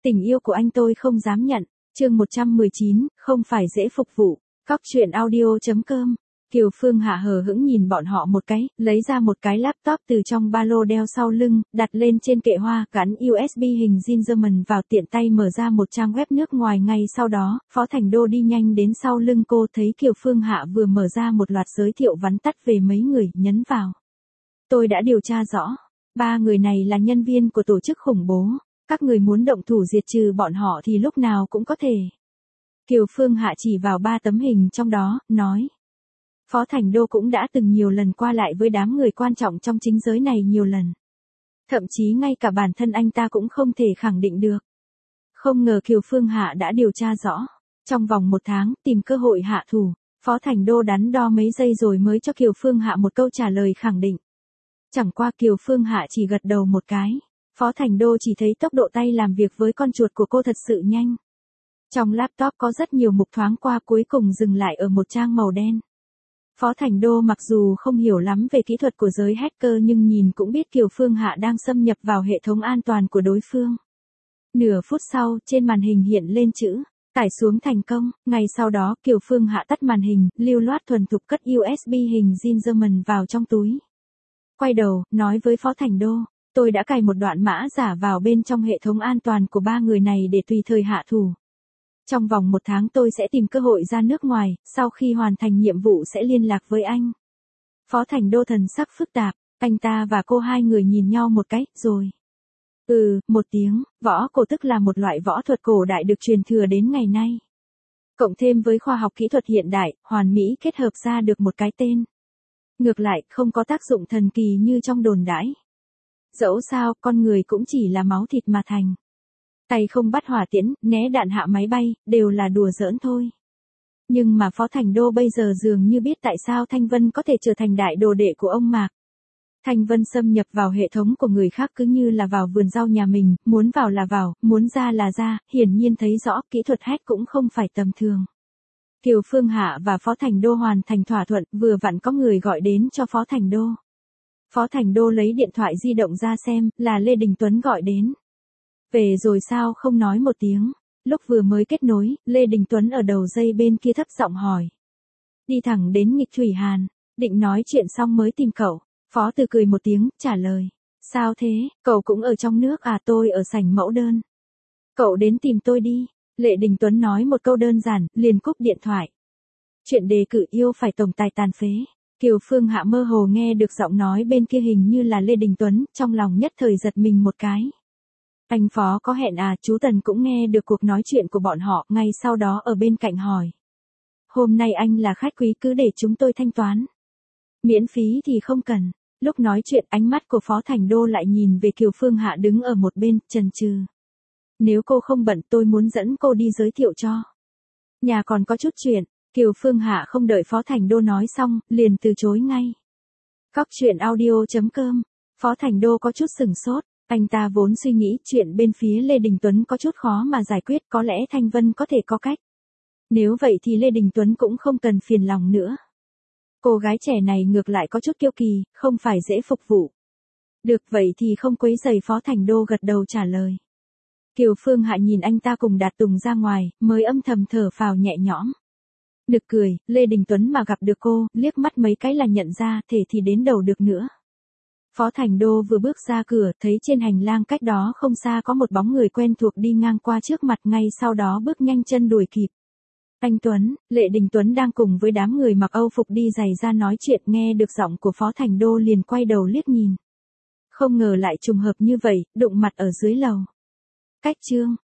Tình yêu của anh tôi không dám nhận. Chương 119, không phải dễ phục vụ. Cóc truyện audio.com. Kiều Phương Hạ hờ hững nhìn bọn họ một cái, lấy ra một cái laptop từ trong ba lô đeo sau lưng, đặt lên trên kệ hoa, gắn USB hình zin German vào, tiện tay mở ra một trang web nước ngoài. Ngay sau đó, Phó Thành Đô đi nhanh đến sau lưng cô, thấy Kiều Phương Hạ vừa mở ra một loạt giới thiệu vắn tắt về mấy người, nhấn vào. Tôi đã điều tra rõ. 3 người này là nhân viên của tổ chức khủng bố. Các người muốn động thủ diệt trừ bọn họ thì lúc nào cũng có thể. Kiều Phương Hạ chỉ vào 3 tấm hình trong đó, nói. Phó Thành Đô cũng đã từng nhiều lần qua lại với đám người quan trọng trong chính giới này nhiều lần. Thậm chí ngay cả bản thân anh ta cũng không thể khẳng định được. Không ngờ Kiều Phương Hạ đã điều tra rõ. Trong vòng 1 tháng, tìm cơ hội hạ thủ, Phó Thành Đô đắn đo mấy giây rồi mới cho Kiều Phương Hạ một câu trả lời khẳng định. Chẳng qua Kiều Phương Hạ chỉ gật đầu một cái. Phó Thành Đô chỉ thấy tốc độ tay làm việc với con chuột của cô thật sự nhanh. Trong laptop có rất nhiều mục, thoáng qua cuối cùng dừng lại ở một trang màu đen. Phó Thành Đô mặc dù không hiểu lắm về kỹ thuật của giới hacker nhưng nhìn cũng biết Kiều Phương Hạ đang xâm nhập vào hệ thống an toàn của đối phương. Nửa phút sau, trên màn hình hiện lên chữ tải xuống thành công. Ngay sau đó Kiều Phương Hạ tắt màn hình, lưu loát thuần thục cất USB hình zin German vào trong túi. Quay đầu, nói với Phó Thành Đô. Tôi đã cài một đoạn mã giả vào bên trong hệ thống an toàn của 3 người này để tùy thời hạ thủ. Trong vòng 1 tháng tôi sẽ tìm cơ hội ra nước ngoài, sau khi hoàn thành nhiệm vụ sẽ liên lạc với anh. Phó Thành Đô thần sắc phức tạp, anh ta và cô hai người nhìn nhau một cái, rồi. Một tiếng, võ cổ tức là một loại võ thuật cổ đại được truyền thừa đến ngày nay. Cộng thêm với khoa học kỹ thuật hiện đại, hoàn mỹ kết hợp ra được một cái tên. Ngược lại, không có tác dụng thần kỳ như trong đồn đãi. Dẫu sao, con người cũng chỉ là máu thịt mà thành. Tay không bắt hỏa tiễn, né đạn hạ máy bay, đều là đùa giỡn thôi. Nhưng mà Phó Thành Đô bây giờ dường như biết tại sao Thanh Vân có thể trở thành đại đồ đệ của ông Mạc. Thanh Vân xâm nhập vào hệ thống của người khác cứ như là vào vườn rau nhà mình, muốn vào là vào, muốn ra là ra, hiển nhiên thấy rõ kỹ thuật hack cũng không phải tầm thường. Kiều Phương Hạ và Phó Thành Đô hoàn thành thỏa thuận, vừa vặn có người gọi đến cho Phó Thành Đô. Phó Thành Đô lấy điện thoại di động ra xem, là Lê Đình Tuấn gọi đến. Về rồi sao không nói một tiếng. Lúc vừa mới kết nối, Lê Đình Tuấn ở đầu dây bên kia thấp giọng hỏi. Đi thẳng đến nghịch Thủy Hàn, định nói chuyện xong mới tìm cậu. Phó Từ cười một tiếng, trả lời. Sao thế, cậu cũng ở trong nước à? Tôi ở sảnh mẫu đơn. Cậu đến tìm tôi đi. Lê Đình Tuấn nói một câu đơn giản, liền cúp điện thoại. Chuyện đề cử yêu phải tổng tài tàn phế. Kiều Phương Hạ mơ hồ nghe được giọng nói bên kia hình như là Lê Đình Tuấn, trong lòng nhất thời giật mình một cái. Anh Phó có hẹn à? Chú Tần cũng nghe được cuộc nói chuyện của bọn họ, ngay sau đó ở bên cạnh hỏi. Hôm nay anh là khách quý, cứ để chúng tôi thanh toán. Miễn phí thì không cần. Lúc nói chuyện ánh mắt của Phó Thành Đô lại nhìn về Kiều Phương Hạ đứng ở một bên, chần chừ. Nếu cô không bận tôi muốn dẫn cô đi giới thiệu cho. Nhà còn có chút chuyện. Kiều Phương Hạ không đợi Phó Thành Đô nói xong, liền từ chối ngay. Cóc truyện audio.com. Phó Thành Đô có chút sửng sốt. Anh ta vốn suy nghĩ chuyện bên phía Lê Đình Tuấn có chút khó mà giải quyết, có lẽ Thanh Vân có thể có cách. Nếu vậy thì Lê Đình Tuấn cũng không cần phiền lòng nữa. Cô gái trẻ này ngược lại có chút kiêu kỳ, không phải dễ phục vụ. Được vậy thì không quấy rầy. Phó Thành Đô gật đầu trả lời. Kiều Phương Hạ nhìn anh ta cùng Đạt Tùng ra ngoài, mới âm thầm thở phào nhẹ nhõm. Nực cười, Lê Đình Tuấn mà gặp được cô, liếc mắt mấy cái là nhận ra, thể thì đến đầu được nữa. Phó Thành Đô vừa bước ra cửa, thấy trên hành lang cách đó không xa có một bóng người quen thuộc đi ngang qua trước mặt, ngay sau đó bước nhanh chân đuổi kịp. Anh Tuấn, Lê Đình Tuấn đang cùng với đám người mặc Âu phục đi giày ra nói chuyện, nghe được giọng của Phó Thành Đô liền quay đầu liếc nhìn. Không ngờ lại trùng hợp như vậy, đụng mặt ở dưới lầu. Cách chương.